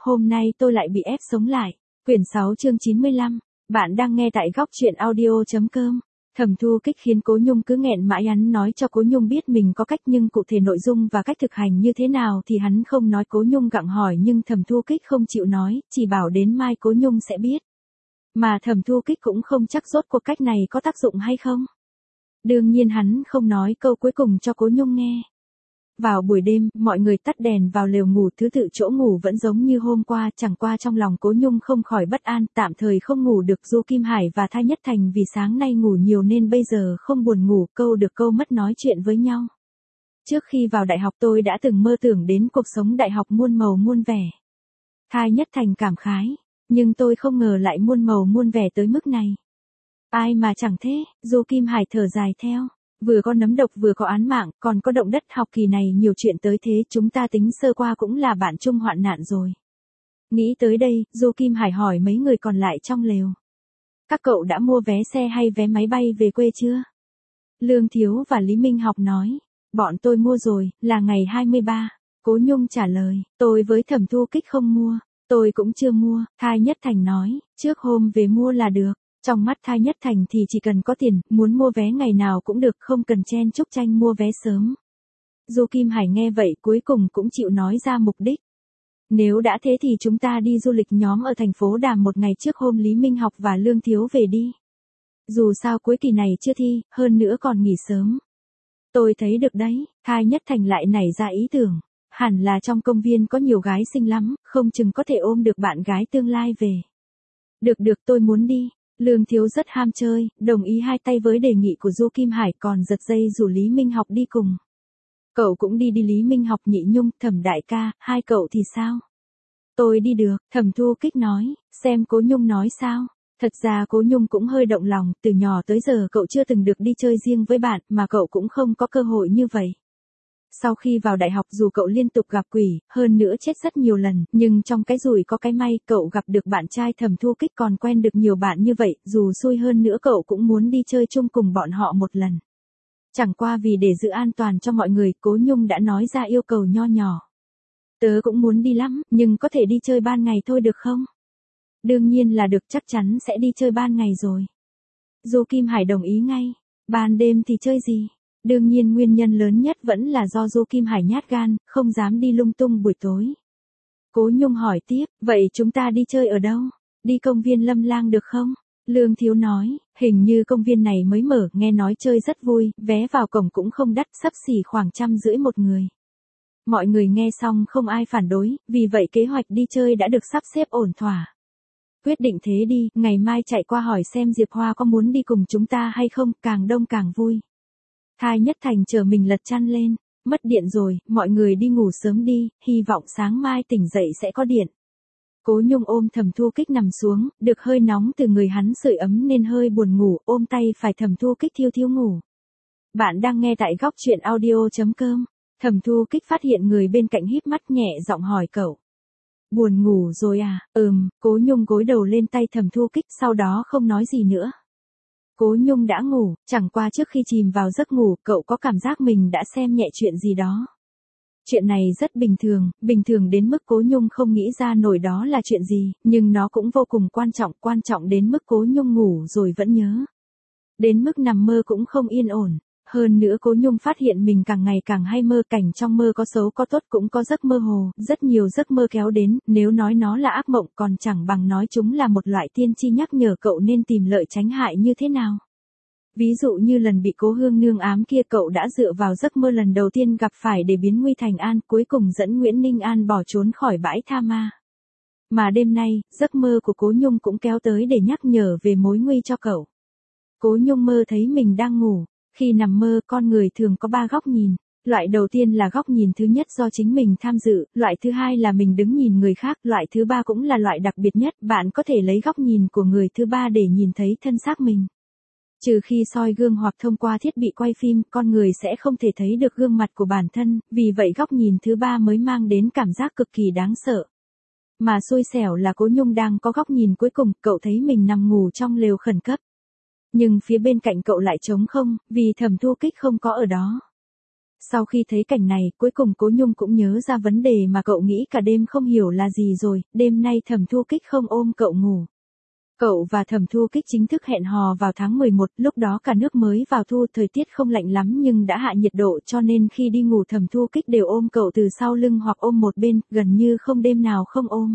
hôm nay tôi lại bị ép sống lại. Quyển 6 chương 95. Bạn đang nghe tại góc truyện audio.com. Thẩm Thu Kích khiến Cố Nhung cứ nghẹn mãi, hắn nói cho Cố Nhung biết mình có cách, nhưng cụ thể nội dung và cách thực hành như thế nào thì hắn không nói. Cố Nhung gặng hỏi nhưng Thẩm Thu Kích không chịu nói, chỉ bảo đến mai Cố Nhung sẽ biết. Mà Thẩm Thu Kích cũng không chắc rốt cuộc cách này có tác dụng hay không. Đương nhiên hắn không nói câu cuối cùng cho Cố Nhung nghe. Vào buổi đêm, mọi người tắt đèn vào lều ngủ, thứ tự chỗ ngủ vẫn giống như hôm qua, chẳng qua trong lòng Cố Nhung không khỏi bất an, tạm thời không ngủ được. Du Kim Hải và Thai Nhất Thành vì sáng nay ngủ nhiều nên bây giờ không buồn ngủ, câu được câu mất nói chuyện với nhau. Trước khi vào đại học tôi đã từng mơ tưởng đến cuộc sống đại học muôn màu muôn vẻ. Thai Nhất Thành cảm khái, nhưng tôi không ngờ lại muôn màu muôn vẻ tới mức này. Ai mà chẳng thế, Du Kim Hải thở dài theo. Vừa có nấm độc vừa có án mạng, còn có động đất, học kỳ này nhiều chuyện tới thế, chúng ta tính sơ qua cũng là bạn chung hoạn nạn rồi. Nghĩ tới đây, Du Kim Hải hỏi mấy người còn lại trong lều. Các cậu đã mua vé xe hay vé máy bay về quê chưa? Lương Thiếu và Lý Minh Học nói. Bọn tôi mua rồi, là ngày 23. Cố Nhung trả lời, tôi với Thẩm Thu Kích không mua. Tôi cũng chưa mua, Thai Nhất Thành nói, trước hôm về mua là được. Trong mắt Thai Nhất Thành thì chỉ cần có tiền, muốn mua vé ngày nào cũng được, không cần chen chúc tranh mua vé sớm. Du Kim Hải nghe vậy cuối cùng cũng chịu nói ra mục đích. Nếu đã thế thì chúng ta đi du lịch nhóm ở thành phố Đàm một ngày trước hôm Lý Minh Học và Lương Thiếu về đi. Dù sao cuối kỳ này chưa thi, hơn nữa còn nghỉ sớm. Tôi thấy được đấy, Thai Nhất Thành lại nảy ra ý tưởng. Hẳn là trong công viên có nhiều gái xinh lắm, không chừng có thể ôm được bạn gái tương lai về. Được tôi muốn đi. Lương Thiếu rất ham chơi, đồng ý hai tay với đề nghị của Du Kim Hải, còn giật dây rủ Lý Minh Học đi cùng. Cậu cũng đi Lý Minh Học, Nhị Nhung, Thẩm đại ca, hai cậu thì sao? Tôi đi được, Thẩm Thu Kích nói, xem Cố Nhung nói sao. Thật ra Cố Nhung cũng hơi động lòng, từ nhỏ tới giờ cậu chưa từng được đi chơi riêng với bạn, mà cậu cũng không có cơ hội như vậy. Sau khi vào đại học dù cậu liên tục gặp quỷ, hơn nữa chết rất nhiều lần, nhưng trong cái rủi có cái may, cậu gặp được bạn trai Thẩm Thu Kích, còn quen được nhiều bạn như vậy, dù xui hơn nữa cậu cũng muốn đi chơi chung cùng bọn họ một lần. Chẳng qua vì để giữ an toàn cho mọi người, Cố Nhung đã nói ra yêu cầu nho nhỏ. Tớ cũng muốn đi lắm, nhưng có thể đi chơi ban ngày thôi được không? Đương nhiên là được, chắc chắn sẽ đi chơi ban ngày rồi. Du Kim Hải đồng ý ngay. Ban đêm thì chơi gì? Đương nhiên nguyên nhân lớn nhất vẫn là do Du Kim Hải nhát gan, không dám đi lung tung buổi tối. Cố Nhung hỏi tiếp, vậy chúng ta đi chơi ở đâu? Đi công viên Lâm Lang được không? Lương Thiếu nói, hình như công viên này mới mở, nghe nói chơi rất vui, vé vào cổng cũng không đắt, xấp xỉ khoảng 150 một người. Mọi người nghe xong không ai phản đối, vì vậy kế hoạch đi chơi đã được sắp xếp ổn thỏa. Quyết định thế đi, ngày mai chạy qua hỏi xem Diệp Hoa có muốn đi cùng chúng ta hay không, càng đông càng vui. Thai Nhất Thành chờ mình lật chăn lên, mất điện rồi, mọi người đi ngủ sớm đi, hy vọng sáng mai tỉnh dậy sẽ có điện. Cố Nhung ôm Thẩm Thu Kích nằm xuống, được hơi nóng từ người hắn sưởi ấm nên hơi buồn ngủ, ôm tay phải Thẩm Thu Kích thiêu ngủ. Bạn đang nghe tại góc truyện audio.com. Thẩm Thu Kích phát hiện người bên cạnh híp mắt, nhẹ giọng hỏi cậu. Buồn ngủ rồi à? Cố Nhung gối đầu lên tay Thẩm Thu Kích, sau đó không nói gì nữa. Cố Nhung đã ngủ, chẳng qua trước khi chìm vào giấc ngủ, cậu có cảm giác mình đã xem nhẹ chuyện gì đó. Chuyện này rất bình thường đến mức Cố Nhung không nghĩ ra nổi đó là chuyện gì, nhưng nó cũng vô cùng quan trọng đến mức Cố Nhung ngủ rồi vẫn nhớ. Đến mức nằm mơ cũng không yên ổn. Hơn nữa Cố Nhung phát hiện mình càng ngày càng hay mơ cảnh, trong mơ có xấu có tốt, cũng có giấc mơ hồ, rất nhiều giấc mơ kéo đến, nếu nói nó là ác mộng còn chẳng bằng nói chúng là một loại tiên tri nhắc nhở cậu nên tìm lợi tránh hại như thế nào. Ví dụ như lần bị Cố Hương Nương ám kia, cậu đã dựa vào giấc mơ lần đầu tiên gặp phải để biến nguy thành an, cuối cùng dẫn Nguyễn Ninh An bỏ trốn khỏi bãi tha ma. Mà đêm nay, giấc mơ của Cố Nhung cũng kéo tới để nhắc nhở về mối nguy cho cậu. Cố Nhung mơ thấy mình đang ngủ. Khi nằm mơ, con người thường có 3 góc nhìn. Loại đầu tiên là góc nhìn thứ nhất do chính mình tham dự, loại thứ hai là mình đứng nhìn người khác, loại thứ ba cũng là loại đặc biệt nhất, bạn có thể lấy góc nhìn của người thứ ba để nhìn thấy thân xác mình. Trừ khi soi gương hoặc thông qua thiết bị quay phim, con người sẽ không thể thấy được gương mặt của bản thân, vì vậy góc nhìn thứ ba mới mang đến cảm giác cực kỳ đáng sợ. Mà xui xẻo là Cố Nhung đang có góc nhìn cuối cùng, cậu thấy mình nằm ngủ trong lều khẩn cấp. Nhưng phía bên cạnh cậu lại trống không, vì Thẩm Thu Kích không có ở đó. Sau khi thấy cảnh này, cuối cùng Cố Nhung cũng nhớ ra vấn đề mà cậu nghĩ cả đêm không hiểu là gì rồi, đêm nay Thẩm Thu Kích không ôm cậu ngủ. Cậu và Thẩm Thu Kích chính thức hẹn hò vào tháng 11, lúc đó cả nước mới vào thu, thời tiết không lạnh lắm nhưng đã hạ nhiệt độ cho nên khi đi ngủ Thẩm Thu Kích đều ôm cậu từ sau lưng hoặc ôm một bên, gần như không đêm nào không ôm.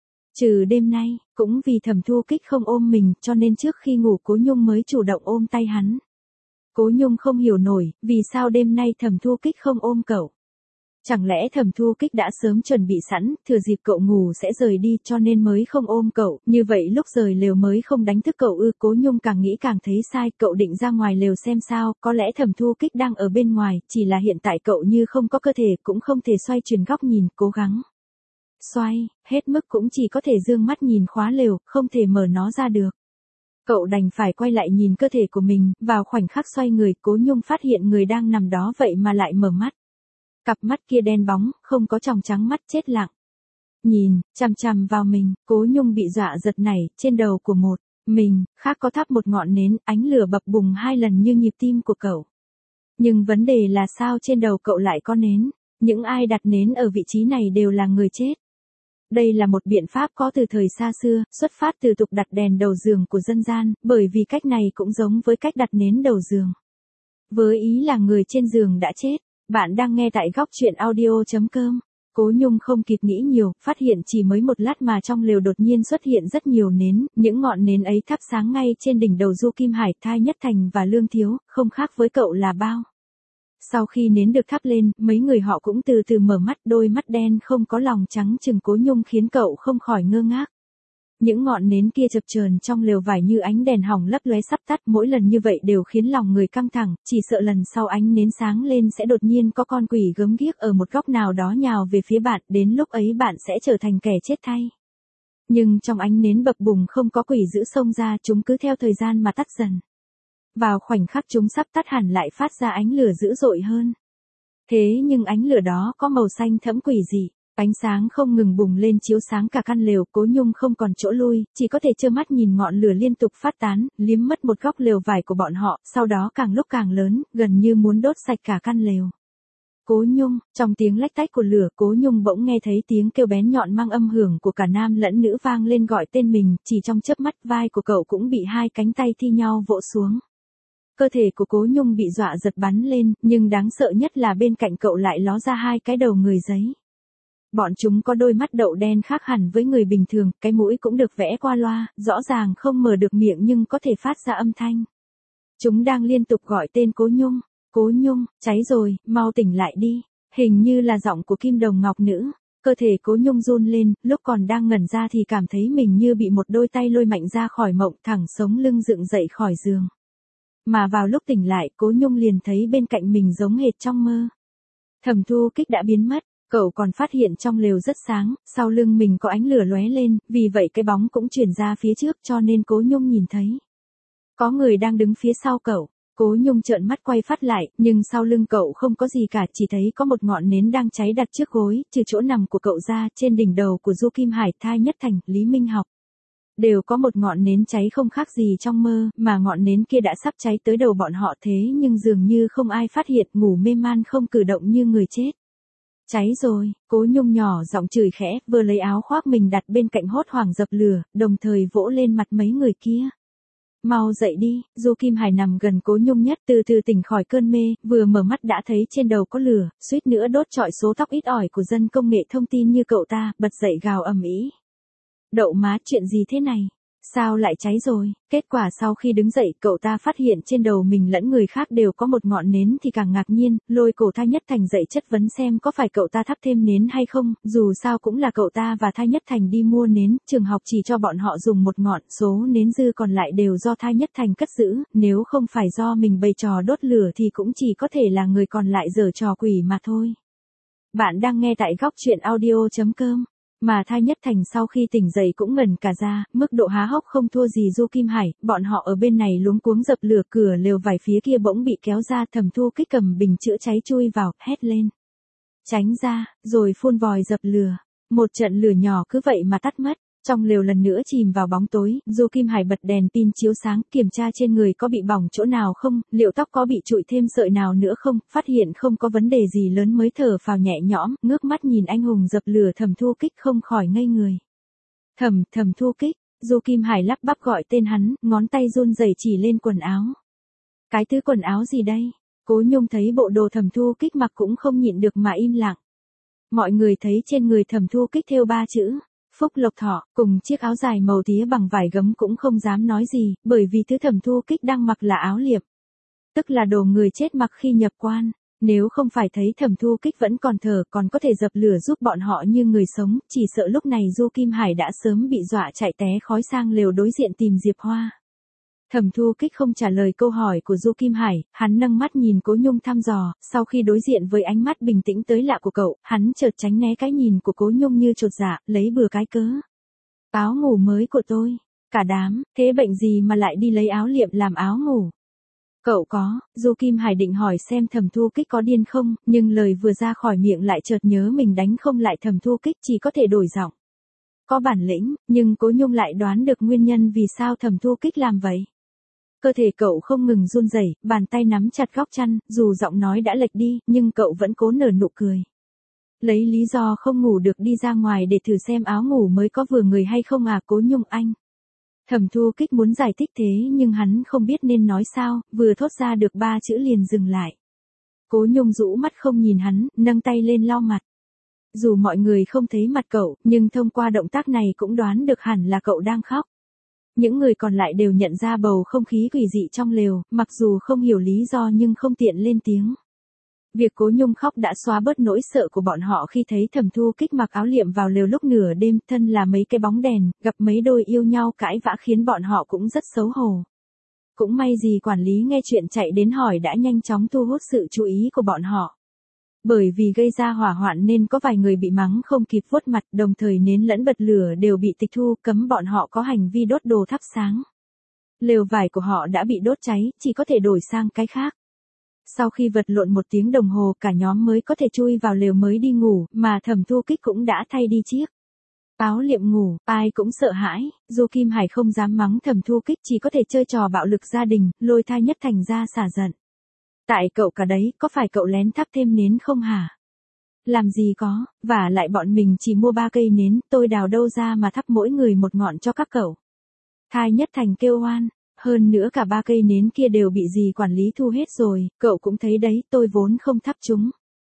Trừ đêm nay, cũng vì Thẩm Thu Kích không ôm mình cho nên trước khi ngủ Cố Nhung mới chủ động ôm tay hắn. Cố Nhung không hiểu nổi, vì sao đêm nay Thẩm Thu Kích không ôm cậu. Chẳng lẽ Thẩm Thu Kích đã sớm chuẩn bị sẵn, thừa dịp cậu ngủ sẽ rời đi cho nên mới không ôm cậu, như vậy lúc rời lều mới không đánh thức cậu ư? Cố Nhung càng nghĩ càng thấy sai, cậu định ra ngoài lều xem sao, có lẽ Thẩm Thu Kích đang ở bên ngoài, chỉ là hiện tại cậu như không có cơ thể, cũng không thể xoay chuyển góc nhìn, cố gắng xoay, hết mức cũng chỉ có thể dương mắt nhìn khóa lều, không thể mở nó ra được. Cậu đành phải quay lại nhìn cơ thể của mình, vào khoảnh khắc xoay người, Cố Nhung phát hiện người đang nằm đó vậy mà lại mở mắt. Cặp mắt kia đen bóng, không có tròng trắng, mắt chết lặng. Nhìn, chằm chằm vào mình, Cố Nhung bị dọa giật nảy, trên đầu của một mình, khác có thắp một ngọn nến, ánh lửa bập bùng 2 lần như nhịp tim của cậu. Nhưng vấn đề là sao trên đầu cậu lại có nến? Những ai đặt nến ở vị trí này đều là người chết. Đây là một biện pháp có từ thời xa xưa, xuất phát từ tục đặt đèn đầu giường của dân gian, bởi vì cách này cũng giống với cách đặt nến đầu giường. Với ý là người trên giường đã chết. Bạn đang nghe tại góc chuyện audio.com. Cố Nhung không kịp nghĩ nhiều, phát hiện chỉ mới một lát mà trong lều đột nhiên xuất hiện rất nhiều nến, những ngọn nến ấy thắp sáng ngay trên đỉnh đầu Du Kim Hải, Thai Nhất Thành và Lương Thiếu, không khác với cậu là bao. Sau khi nến được thắp lên, mấy người họ cũng từ từ mở mắt, đôi mắt đen không có lòng trắng trừng Cố Nhung khiến cậu không khỏi ngơ ngác. Những ngọn nến kia chập chờn trong lều vải như ánh đèn hỏng lấp lóe sắp tắt, mỗi lần như vậy đều khiến lòng người căng thẳng, chỉ sợ lần sau ánh nến sáng lên sẽ đột nhiên có con quỷ gớm ghiếc ở một góc nào đó nhào về phía bạn, đến lúc ấy bạn sẽ trở thành kẻ chết thay. Nhưng trong ánh nến bập bùng không có quỷ dữ xông ra, chúng cứ theo thời gian mà tắt dần. Vào khoảnh khắc chúng sắp tắt hẳn lại phát ra ánh lửa dữ dội hơn. Thế nhưng ánh lửa đó có màu xanh thẫm quỷ dị. Ánh sáng không ngừng bùng lên chiếu sáng cả căn lều, Cố Nhung không còn chỗ lui, chỉ có thể trơ mắt nhìn ngọn lửa liên tục phát tán, liếm mất một góc lều vải của bọn họ, sau đó càng lúc càng lớn, gần như muốn đốt sạch cả căn lều. Cố Nhung, trong tiếng lách tách của lửa, Cố Nhung bỗng nghe thấy tiếng kêu bén nhọn mang âm hưởng của cả nam lẫn nữ vang lên gọi tên mình, chỉ trong chớp mắt vai của cậu cũng bị 2 cánh tay thi nhau vỗ xuống. Cơ thể của Cố Nhung bị dọa giật bắn lên, nhưng đáng sợ nhất là bên cạnh cậu lại ló ra 2 cái đầu người giấy. Bọn chúng có đôi mắt đậu đen khác hẳn với người bình thường, cái mũi cũng được vẽ qua loa, rõ ràng không mở được miệng nhưng có thể phát ra âm thanh. Chúng đang liên tục gọi tên Cố Nhung. Cố Nhung, cháy rồi, mau tỉnh lại đi. Hình như là giọng của Kim Đồng Ngọc Nữ. Cơ thể Cố Nhung run lên, lúc còn đang ngẩn ra thì cảm thấy mình như bị một đôi tay lôi mạnh ra khỏi mộng, thẳng sống lưng dựng dậy khỏi giường. Mà vào lúc tỉnh lại, Cố Nhung liền thấy bên cạnh mình giống hệt trong mơ. Thẩm Thu Kích đã biến mất. Cậu còn phát hiện trong lều rất sáng, sau lưng mình có ánh lửa lóe lên, vì vậy cái bóng cũng chuyển ra phía trước cho nên Cố Nhung nhìn thấy. Có người đang đứng phía sau cậu. Cố Nhung trợn mắt quay phát lại, nhưng sau lưng cậu không có gì cả, chỉ thấy có một ngọn nến đang cháy đặt trước gối, trừ chỗ nằm của cậu ra, trên đỉnh đầu của Du Kim Hải, Thai Nhất Thành, Lý Minh Học. Đều có một ngọn nến cháy không khác gì trong mơ, mà ngọn nến kia đã sắp cháy tới đầu bọn họ thế nhưng dường như không ai phát hiện, ngủ mê man không cử động như người chết. Cháy rồi, Cố Nhung nhỏ giọng chửi khẽ, vừa lấy áo khoác mình đặt bên cạnh hốt hoảng dập lửa, đồng thời vỗ lên mặt mấy người kia. Mau dậy đi, Du Kim Hải nằm gần Cố Nhung nhất, từ từ tỉnh khỏi cơn mê, vừa mở mắt đã thấy trên đầu có lửa, suýt nữa đốt trọi số tóc ít ỏi của dân công nghệ thông tin như cậu ta, bật dậy gào ầm ĩ. Đậu má, chuyện gì thế này? Sao lại cháy rồi? Kết quả sau khi đứng dậy, cậu ta phát hiện trên đầu mình lẫn người khác đều có một ngọn nến thì càng ngạc nhiên, lôi cổ Thai Nhất Thành dậy chất vấn xem có phải cậu ta thắp thêm nến hay không, dù sao cũng là cậu ta và Thai Nhất Thành đi mua nến, trường học chỉ cho bọn họ dùng một ngọn, số nến dư còn lại đều do Thai Nhất Thành cất giữ, nếu không phải do mình bày trò đốt lửa thì cũng chỉ có thể là người còn lại giở trò quỷ mà thôi. Bạn đang nghe tại góc chuyện audio.com. Mà Thai Nhất Thành sau khi tỉnh dậy cũng ngẩn cả ra, mức độ há hốc không thua gì Du Kim Hải, bọn họ ở bên này luống cuống dập lửa, cửa lều vải phía kia bỗng bị kéo ra, Thẩm Thu Kích cầm bình chữa cháy chui vào, hét lên. Tránh ra, rồi phun vòi dập lửa. Một trận lửa nhỏ cứ vậy mà tắt mất. Trong lều lần nữa chìm vào bóng tối, Du Kim Hải bật đèn pin chiếu sáng, kiểm tra trên người có bị bỏng chỗ nào không, liệu tóc có bị trụi thêm sợi nào nữa không, phát hiện không có vấn đề gì lớn mới thở phào nhẹ nhõm, ngước mắt nhìn anh hùng dập lửa Thẩm Thu Kích không khỏi ngây người. Thẩm Thu Kích, Du Kim Hải lắp bắp gọi tên hắn, ngón tay run rẩy chỉ lên quần áo. Cái thứ quần áo gì đây? Cố Nhung thấy bộ đồ Thẩm Thu Kích mặc cũng không nhịn được mà im lặng. Mọi người thấy trên người Thẩm Thu Kích thêu 3 chữ. Phúc Lộc Thọ, cùng chiếc áo dài màu tía bằng vải gấm cũng không dám nói gì, bởi vì thứ Thẩm Thu Kích đang mặc là áo liệm. Tức là đồ người chết mặc khi nhập quan. Nếu không phải thấy Thẩm Thu Kích vẫn còn thở còn có thể dập lửa giúp bọn họ như người sống, chỉ sợ lúc này Du Kim Hải đã sớm bị dọa chạy té khói sang lều đối diện tìm Diệp Hoa. Thẩm Thu Kích không trả lời câu hỏi của Du Kim Hải, hắn nâng mắt nhìn Cố Nhung thăm dò, sau khi đối diện với ánh mắt bình tĩnh tới lạ của cậu, hắn chợt tránh né cái nhìn của Cố Nhung như chột dạ, lấy bừa cái cớ. Áo ngủ mới của tôi, cả đám, thế bệnh gì mà lại đi lấy áo liệm làm áo ngủ? Cậu có, Du Kim Hải định hỏi xem Thẩm Thu Kích có điên không, nhưng lời vừa ra khỏi miệng lại chợt nhớ mình đánh không lại Thẩm Thu Kích, chỉ có thể đổi giọng. Có bản lĩnh, nhưng Cố Nhung lại đoán được nguyên nhân vì sao Thẩm Thu Kích làm vậy. Cơ thể cậu không ngừng run rẩy, bàn tay nắm chặt góc chăn, dù giọng nói đã lệch đi, nhưng cậu vẫn cố nở nụ cười. Lấy lý do không ngủ được đi ra ngoài để thử xem áo ngủ mới có vừa người hay không à Cố Nhung anh. Thẩm Thu Kích muốn giải thích thế nhưng hắn không biết nên nói sao, vừa thốt ra được 3 chữ liền dừng lại. Cố Nhung rũ mắt không nhìn hắn, nâng tay lên lau mặt. Dù mọi người không thấy mặt cậu, nhưng thông qua động tác này cũng đoán được hẳn là cậu đang khóc. Những người còn lại đều nhận ra bầu không khí quỷ dị trong lều, mặc dù không hiểu lý do nhưng không tiện lên tiếng. Việc Cố Nhung khóc đã xóa bớt nỗi sợ của bọn họ khi thấy Thẩm Thu Kích mặc áo liệm vào lều lúc nửa đêm, thân là mấy cái bóng đèn, gặp mấy đôi yêu nhau cãi vã khiến bọn họ cũng rất xấu hổ. Cũng may gì quản lý nghe chuyện chạy đến hỏi đã nhanh chóng thu hút sự chú ý của bọn họ. Bởi vì gây ra hỏa hoạn nên có vài người bị mắng không kịp vuốt mặt, đồng thời nến lẫn bật lửa đều bị tịch thu, cấm bọn họ có hành vi đốt đồ thắp sáng. Lều vải của họ đã bị đốt cháy, chỉ có thể đổi sang cái khác. Sau khi vật lộn 1 tiếng đồng hồ cả nhóm mới có thể chui vào lều mới đi ngủ, mà Thẩm Thu Kích cũng đã thay đi chiếc áo liệm ngủ, ai cũng sợ hãi, Du Kim Hải không dám mắng Thẩm Thu Kích chỉ có thể chơi trò bạo lực gia đình, lôi thai nhất thành ra xả giận. Tại cậu cả đấy, có phải cậu lén thắp thêm nến không hả? Làm gì có, và lại bọn mình chỉ mua 3 cây nến, tôi đào đâu ra mà thắp mỗi người 1 ngọn cho các cậu. Thai nhất thành kêu oan, hơn nữa cả 3 cây nến kia đều bị dì quản lý thu hết rồi, cậu cũng thấy đấy, tôi vốn không thắp chúng.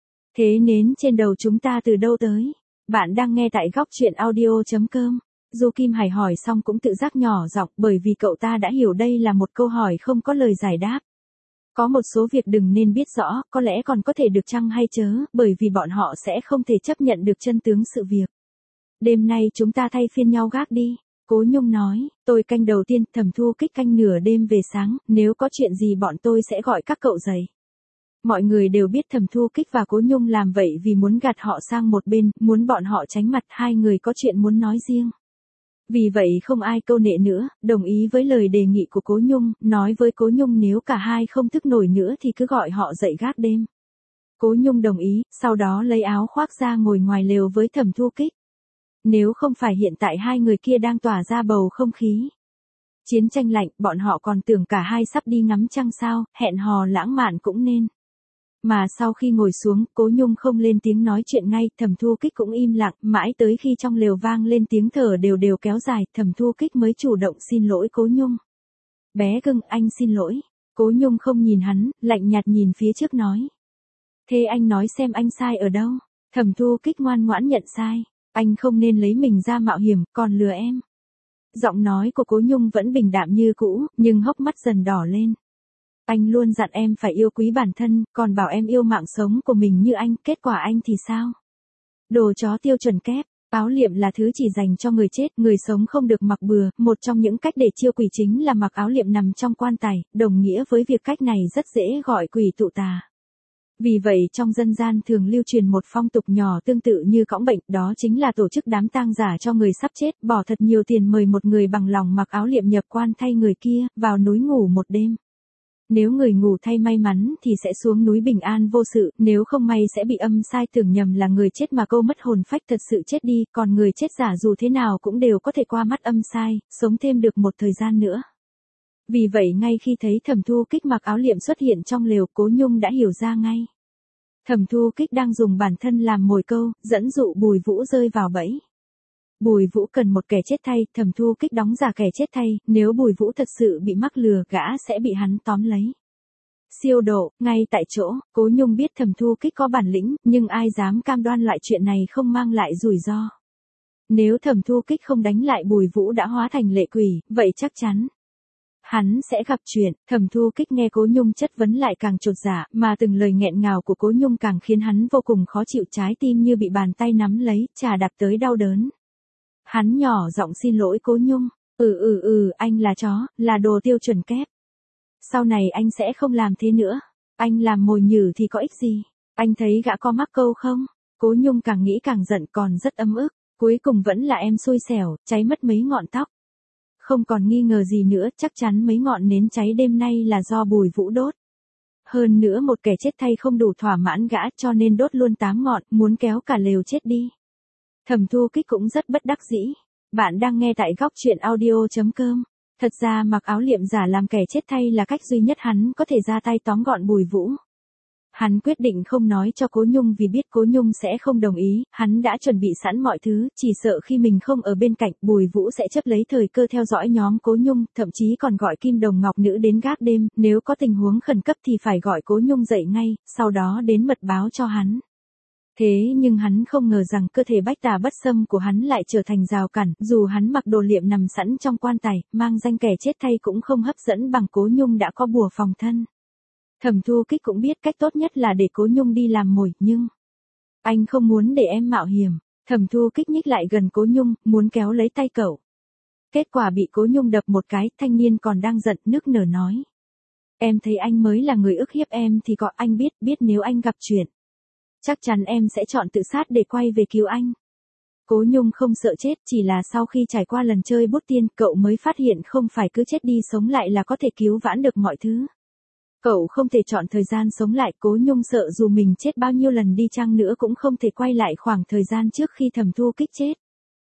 Thế nến trên đầu chúng ta từ đâu tới? Bạn đang nghe tại góc chuyện audio.com. Du Kim Hải hỏi xong cũng tự giác nhỏ giọng, bởi vì cậu ta đã hiểu đây là một câu hỏi không có lời giải đáp. Có một số việc đừng nên biết rõ, có lẽ còn có thể được chăng hay chớ, bởi vì bọn họ sẽ không thể chấp nhận được chân tướng sự việc. Đêm nay chúng ta thay phiên nhau gác đi. Cố Nhung nói, tôi canh đầu tiên, Thẩm Thu Kích canh nửa đêm về sáng, nếu có chuyện gì bọn tôi sẽ gọi các cậu dậy. Mọi người đều biết Thẩm Thu Kích và Cố Nhung làm vậy vì muốn gạt họ sang một bên, muốn bọn họ tránh mặt, hai người có chuyện muốn nói riêng. Vì vậy không ai câu nệ nữa, đồng ý với lời đề nghị của Cố Nhung, nói với Cố Nhung nếu cả hai không thức nổi nữa thì cứ gọi họ dậy gác đêm. Cố Nhung đồng ý, sau đó lấy áo khoác ra ngồi ngoài lều với Thẩm Thu Kích. Nếu không phải hiện tại hai người kia đang tỏa ra bầu không khí chiến tranh lạnh, bọn họ còn tưởng cả hai sắp đi ngắm trăng sao, hẹn hò lãng mạn cũng nên. Mà sau khi ngồi xuống, Cố Nhung không lên tiếng nói chuyện ngay, Thẩm Thu Kích cũng im lặng, mãi tới khi trong lều vang lên tiếng thở đều đều kéo dài, Thẩm Thu Kích mới chủ động xin lỗi Cố Nhung. Bé cưng, anh xin lỗi. Cố Nhung không nhìn hắn, lạnh nhạt nhìn phía trước nói. Thế anh nói xem anh sai ở đâu? Thẩm Thu Kích ngoan ngoãn nhận sai. Anh không nên lấy mình ra mạo hiểm, còn lừa em. Giọng nói của Cố Nhung vẫn bình đạm như cũ, nhưng hốc mắt dần đỏ lên. Anh luôn dặn em phải yêu quý bản thân, còn bảo em yêu mạng sống của mình như anh, kết quả anh thì sao? Đồ chó tiêu chuẩn kép, áo liệm là thứ chỉ dành cho người chết, người sống không được mặc bừa, một trong những cách để chiêu quỷ chính là mặc áo liệm nằm trong quan tài, đồng nghĩa với việc cách này rất dễ gọi quỷ tụ tà. Vì vậy trong dân gian thường lưu truyền một phong tục nhỏ tương tự như cõng bệnh, đó chính là tổ chức đám tang giả cho người sắp chết, bỏ thật nhiều tiền mời một người bằng lòng mặc áo liệm nhập quan thay người kia, vào núi ngủ một đêm. Nếu người ngủ thay may mắn thì sẽ xuống núi bình an vô sự, nếu không may sẽ bị âm sai tưởng nhầm là người chết mà câu mất hồn phách thật sự chết đi, còn người chết giả dù thế nào cũng đều có thể qua mắt âm sai, sống thêm được một thời gian nữa. Vì vậy ngay khi thấy Thẩm Thu Kích mặc áo liệm xuất hiện trong lều, Cố Nhung đã hiểu ra ngay. Thẩm Thu Kích đang dùng bản thân làm mồi câu, dẫn dụ Bùi Vũ rơi vào bẫy. Bùi Vũ cần một kẻ chết thay, Thẩm Thu Kích đóng giả kẻ chết thay, nếu Bùi Vũ thật sự bị mắc lừa, gã sẽ bị hắn tóm lấy. Siêu độ, ngay tại chỗ, Cố Nhung biết Thẩm Thu Kích có bản lĩnh, nhưng ai dám cam đoan lại chuyện này không mang lại rủi ro. Nếu Thẩm Thu Kích không đánh lại Bùi Vũ đã hóa thành lệ quỷ, vậy chắc chắn hắn sẽ gặp chuyện. Thẩm Thu Kích nghe Cố Nhung chất vấn lại càng chột dạ, mà từng lời nghẹn ngào của Cố Nhung càng khiến hắn vô cùng khó chịu, trái tim như bị bàn tay nắm lấy, chà đạp tới đau đớn. Hắn nhỏ giọng xin lỗi Cố Nhung, anh là chó, là đồ tiêu chuẩn kép. Sau này anh sẽ không làm thế nữa, anh làm mồi nhử thì có ích gì, anh thấy gã có mắc câu không? Cố Nhung càng nghĩ càng giận, còn rất ấm ức, cuối cùng vẫn là em xui xẻo, cháy mất mấy ngọn tóc. Không còn nghi ngờ gì nữa, chắc chắn mấy ngọn nến cháy đêm nay là do Bùi Vũ đốt. Hơn nữa một kẻ chết thay không đủ thỏa mãn gã cho nên đốt luôn 8 ngọn, muốn kéo cả lều chết đi. Thẩm Thu Kích cũng rất bất đắc dĩ. Bạn đang nghe tại góc truyện audio.com. Thật ra mặc áo liệm giả làm kẻ chết thay là cách duy nhất hắn có thể ra tay tóm gọn Bùi Vũ. Hắn quyết định không nói cho Cố Nhung vì biết Cố Nhung sẽ không đồng ý, hắn đã chuẩn bị sẵn mọi thứ, chỉ sợ khi mình không ở bên cạnh, Bùi Vũ sẽ chấp lấy thời cơ theo dõi nhóm Cố Nhung, thậm chí còn gọi Kim Đồng Ngọc Nữ đến gác đêm, nếu có tình huống khẩn cấp thì phải gọi Cố Nhung dậy ngay, sau đó đến mật báo cho hắn. Thế nhưng hắn không ngờ rằng cơ thể bách tà bất xâm của hắn lại trở thành rào cản, dù hắn mặc đồ liệm nằm sẵn trong quan tài, mang danh kẻ chết thay cũng không hấp dẫn bằng Cố Nhung đã có bùa phòng thân. Thẩm Thu Kích cũng biết cách tốt nhất là để Cố Nhung đi làm mồi, nhưng anh không muốn để em mạo hiểm. Thẩm Thu Kích nhích lại gần Cố Nhung, muốn kéo lấy tay cậu. Kết quả bị Cố Nhung đập một cái, thanh niên còn đang giận, nức nở nói. Em thấy anh mới là người ức hiếp em thì có anh biết nếu anh gặp chuyện. Chắc chắn em sẽ chọn tự sát để quay về cứu anh. Cố Nhung không sợ chết, chỉ là sau khi trải qua lần chơi bút tiên, cậu mới phát hiện không phải cứ chết đi sống lại là có thể cứu vãn được mọi thứ. Cậu không thể chọn thời gian sống lại, Cố Nhung sợ dù mình chết bao nhiêu lần đi chăng nữa cũng không thể quay lại khoảng thời gian trước khi Thẩm Thu Kích chết.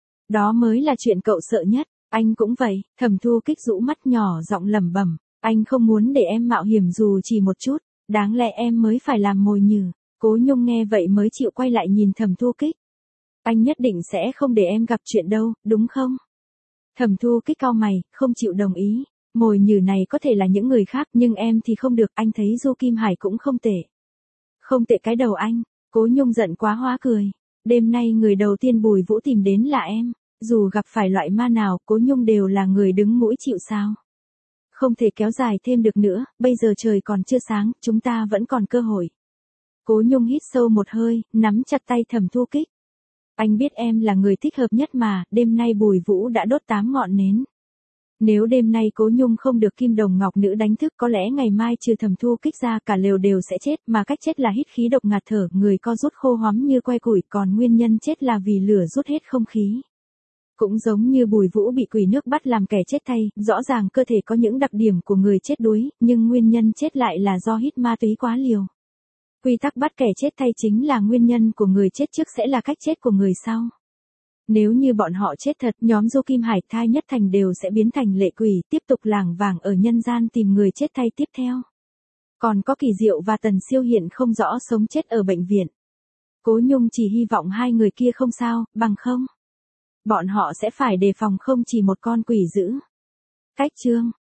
Đó mới là chuyện cậu sợ nhất, anh cũng vậy. Thẩm Thu Kích rũ mắt nhỏ giọng lẩm bẩm, anh không muốn để em mạo hiểm dù chỉ một chút, đáng lẽ em mới phải làm mồi nhử. Cố Nhung nghe vậy mới chịu quay lại nhìn Thẩm Thu Kích. Anh nhất định sẽ không để em gặp chuyện đâu, đúng không? Thẩm Thu Kích cau mày, không chịu đồng ý. Mồi nhử này có thể là những người khác nhưng em thì không được, anh thấy Du Kim Hải cũng không tệ. Không tệ cái đầu anh. Cố Nhung giận quá hóa cười. Đêm nay người đầu tiên Bùi Vũ tìm đến là em. Dù gặp phải loại ma nào, Cố Nhung đều là người đứng mũi chịu sào. Không thể kéo dài thêm được nữa, bây giờ trời còn chưa sáng, chúng ta vẫn còn cơ hội. Cố Nhung hít sâu một hơi, nắm chặt tay Thẩm Thu Kích. Anh biết em là người thích hợp nhất mà, đêm nay Bùi Vũ đã đốt 8 ngọn nến. Nếu đêm nay Cố Nhung không được Kim Đồng Ngọc Nữ đánh thức có lẽ ngày mai trừ Thẩm Thu Kích ra cả lều đều sẽ chết, mà cách chết là hít khí độc ngạt thở, người co rút khô hoắm như que củi, còn nguyên nhân chết là vì lửa rút hết không khí. Cũng giống như Bùi Vũ bị quỷ nước bắt làm kẻ chết thay, rõ ràng cơ thể có những đặc điểm của người chết đuối, nhưng nguyên nhân chết lại là do hít ma túy quá liều. Quy tắc bắt kẻ chết thay chính là nguyên nhân của người chết trước sẽ là cách chết của người sau. Nếu như bọn họ chết thật, nhóm Du Kim Hải thai nhất thành đều sẽ biến thành lệ quỷ, tiếp tục lảng vảng ở nhân gian tìm người chết thay tiếp theo. Còn có Kỳ Diệu và Tần Siêu hiện không rõ sống chết ở bệnh viện. Cố Nhung chỉ hy vọng hai người kia không sao, bằng không bọn họ sẽ phải đề phòng không chỉ một con quỷ dữ. Cách chương